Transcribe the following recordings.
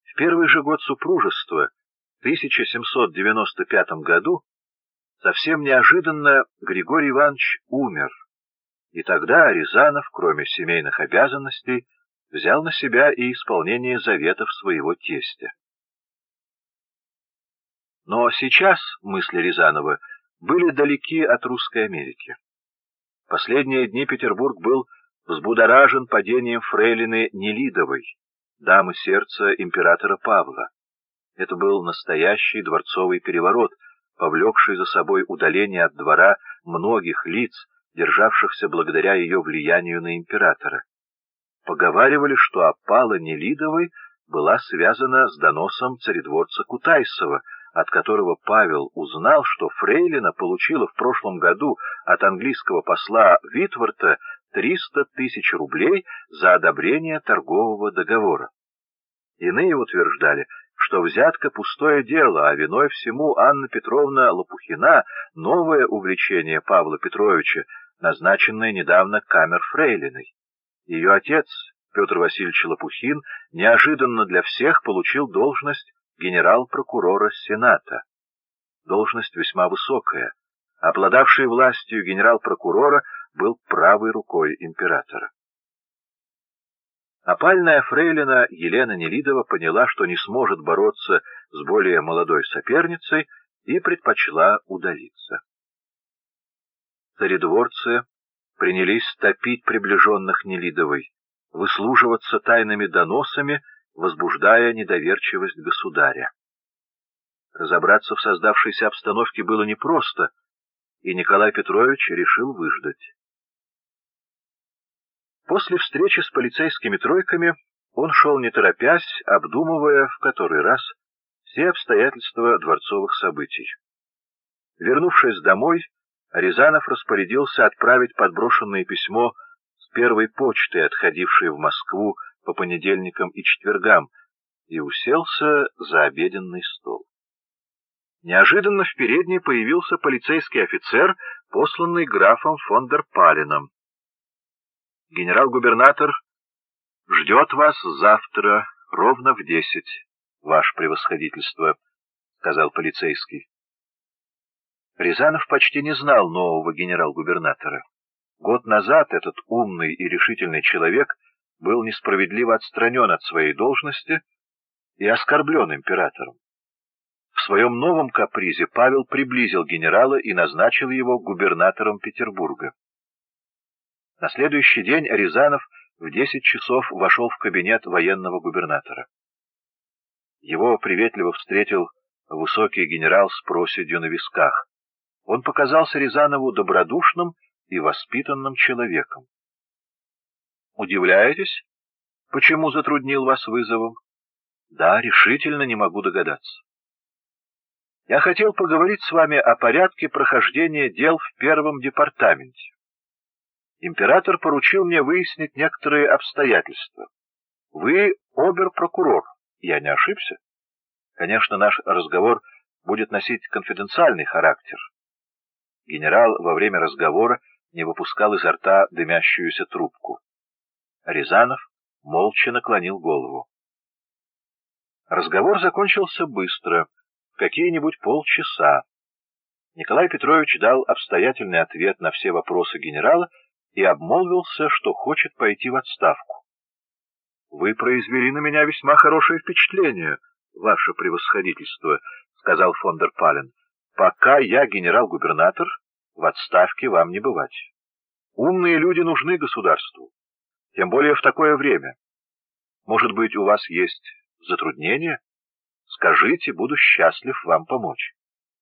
В первый же год супружества, в 1795 году, совсем неожиданно Григорий Иванович умер, и тогда Рязанов, кроме семейных обязанностей, взял на себя и исполнение заветов своего тестя. Но сейчас мысли Рязанова были далеки от русской Америки. Последние дни Петербург был взбудоражен падением фрейлины Нелидовой, дамы сердца императора Павла. Это был настоящий дворцовый переворот, повлекший за собой удаление от двора многих лиц, державшихся благодаря ее влиянию на императора. Поговаривали, что опала Нелидовой была связана с доносом царедворца Кутайсова, от которого Павел узнал, что фрейлина получила в прошлом году от английского посла Витворта 300 тысяч рублей за одобрение торгового договора. Иные утверждали, что взятка — пустое дело, а виной всему Анна Петровна Лопухина, новое увлечение Павла Петровича, назначенное недавно камер-фрейлиной. Ее отец, Петр Васильевич Лопухин, неожиданно для всех получил должность генерал-прокурора Сената. Должность весьма высокая. Обладавший властью генерал-прокурора был правой рукой императора. Опальная фрейлина Елена Нелидова поняла, что не сможет бороться с более молодой соперницей, и предпочла удалиться. Царедворцы принялись топить приближенных Нелидовой, выслуживаться тайными доносами, возбуждая недоверчивость государя. Разобраться в создавшейся обстановке было непросто, и Николай Петрович решил выждать. После встречи с полицейскими тройками он шел не торопясь, обдумывая в который раз все обстоятельства дворцовых событий. Вернувшись домой, Рязанов распорядился отправить подброшенное письмо с первой почты, отходившей в Москву по понедельникам и четвергам, и уселся за обеденный стол. Неожиданно в передней появился полицейский офицер, посланный графом фон дер Паленом. «Генерал-губернатор ждет вас завтра ровно в 10, ваше превосходительство», — сказал полицейский. Рязанов почти не знал нового генерал-губернатора. Год назад этот умный и решительный человек был несправедливо отстранен от своей должности и оскорблен императором. В своем новом капризе Павел приблизил генерала и назначил его губернатором Петербурга. На следующий день Рязанов в 10 часов вошел в кабинет военного губернатора. Его приветливо встретил высокий генерал с проседью на висках. Он показался Рязанову добродушным и воспитанным человеком. «Удивляетесь, почему затруднил вас вызовом?» «Да, решительно не могу догадаться. Я хотел поговорить с вами о порядке прохождения дел в первом департаменте. Император поручил мне выяснить некоторые обстоятельства. Вы обер-прокурор, я не ошибся? Конечно, наш разговор будет носить конфиденциальный характер». Генерал во время разговора не выпускал изо рта дымящуюся трубку. Рязанов молча наклонил голову. Разговор закончился быстро, в какие-нибудь полчаса. Николай Петрович дал обстоятельный ответ на все вопросы генерала и обмолвился, что хочет пойти в отставку. «Вы произвели на меня весьма хорошее впечатление, ваше превосходительство», — сказал фон дер Пален. «Пока я генерал-губернатор, в отставке вам не бывать. Умные люди нужны государству, тем более в такое время. Может быть, у вас есть затруднения? Скажите, буду счастлив вам помочь».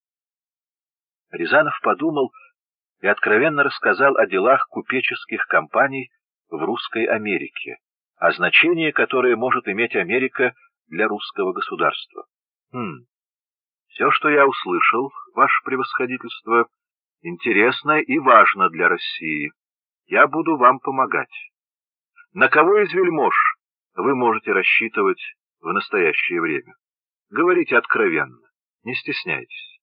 Рязанов подумал и откровенно рассказал о делах купеческих компаний в русской Америке, о значении, которое может иметь Америка для русского государства. Все, что я услышал, ваше превосходительство, интересно и важно для России. Я буду вам помогать. На кого из вельмож вы можете рассчитывать в настоящее время? Говорите откровенно, не стесняйтесь.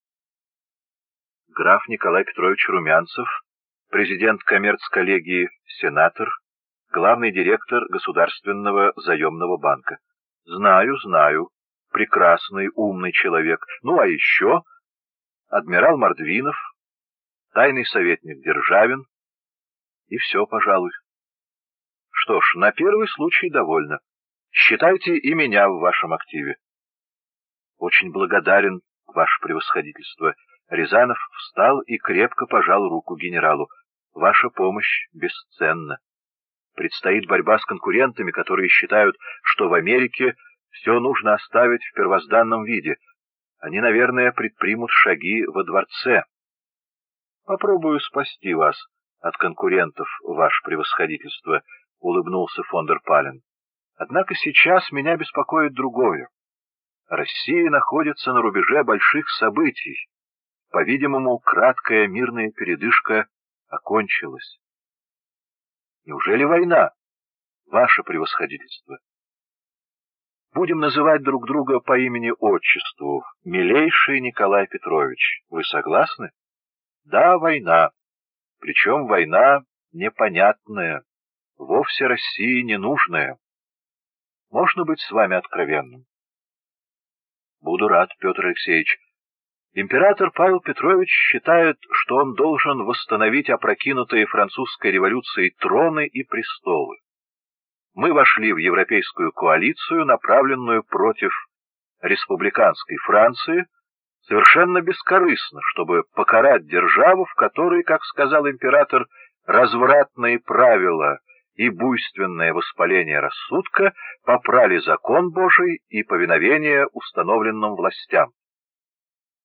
Граф Николай Петрович Румянцев, президент коммерц-коллегии, сенатор, главный директор Государственного заемного банка. Знаю, прекрасный, умный человек. Ну, а еще адмирал Мордвинов, тайный советник Державин, и все, пожалуй. Что ж, на первый случай довольно. Считайте и меня в вашем активе. Очень благодарен, ваше превосходительство. Рязанов встал и крепко пожал руку генералу. Ваша помощь бесценна. Предстоит борьба с конкурентами, которые считают, что в Америке все нужно оставить в первозданном виде. Они, наверное, предпримут шаги во дворце. Попробую спасти вас от конкурентов, ваше превосходительство, — улыбнулся фон дер Пален. Однако сейчас меня беспокоит другое. Россия находится на рубеже больших событий. По-видимому, краткая мирная передышка окончилась. Неужели война, ваше превосходительство? Будем называть друг друга по имени-отчеству. Милейший Николай Петрович, вы согласны? Да, война. Причем война непонятная, вовсе России ненужная. Можно быть с вами откровенным? Буду рад, Петр Алексеевич. Император Павел Петрович считает, что он должен восстановить опрокинутые французской революцией троны и престолы. Мы вошли в европейскую коалицию, направленную против республиканской Франции, совершенно бескорыстно, чтобы покарать державу, в которой, как сказал император, развратные правила и буйственное воспаление рассудка попрали закон Божий и повиновение установленным властям.